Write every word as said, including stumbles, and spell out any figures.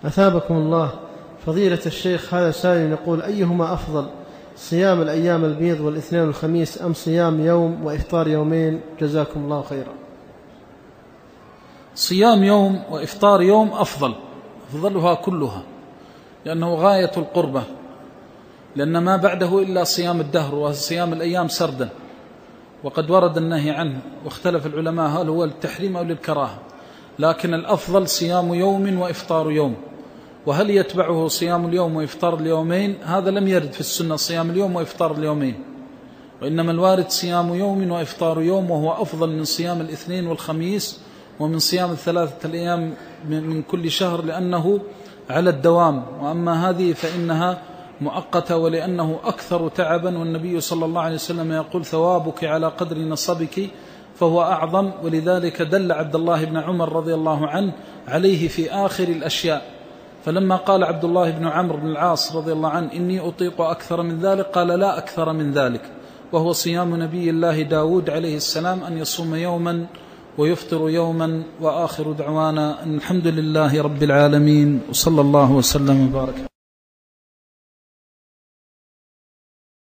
أثابكم الله. فضيلة الشيخ، هذا سائل يقول: أيهما أفضل، صيام الأيام البيض والاثنين والخميس أم صيام يوم وإفطار يومين؟ جزاكم الله خيرا. صيام يوم وإفطار يوم أفضل، أفضلها كلها، لأنه غاية القربة، لأن ما بعده إلا صيام الدهر وصيام الأيام سردا، وقد ورد النهي عنه، واختلف العلماء هل هو للتحريم أو للكراهة، لكن الأفضل صيام يوم وإفطار يوم. وهل يتبعه صيام اليوم وإفطار اليومين؟ هذا لم يرد في السنة صيام اليوم وإفطار اليومين، وإنما الوارد صيام يوم وإفطار يوم، وهو أفضل من صيام الاثنين والخميس ومن صيام الثلاثة الأيام من كل شهر، لأنه على الدوام. وأما هذه فإنها مؤقتة، ولأنه أكثر تعبا، والنبي صلى الله عليه وسلم يقول: ثوابك على قدر نصبك، فهو أعظم. ولذلك دل عبد الله بن عمر رضي الله عنه عليه في آخر الأشياء، فلما قال عبد الله بن عمرو بن العاص رضي الله عنه: إني أطيق أكثر من ذلك، قال: لا أكثر من ذلك، وهو صيام نبي الله داود عليه السلام، أن يصوم يوما ويفطر يوما. وآخر دعوانا الحمد لله رب العالمين، وصلى الله وسلم وبارك.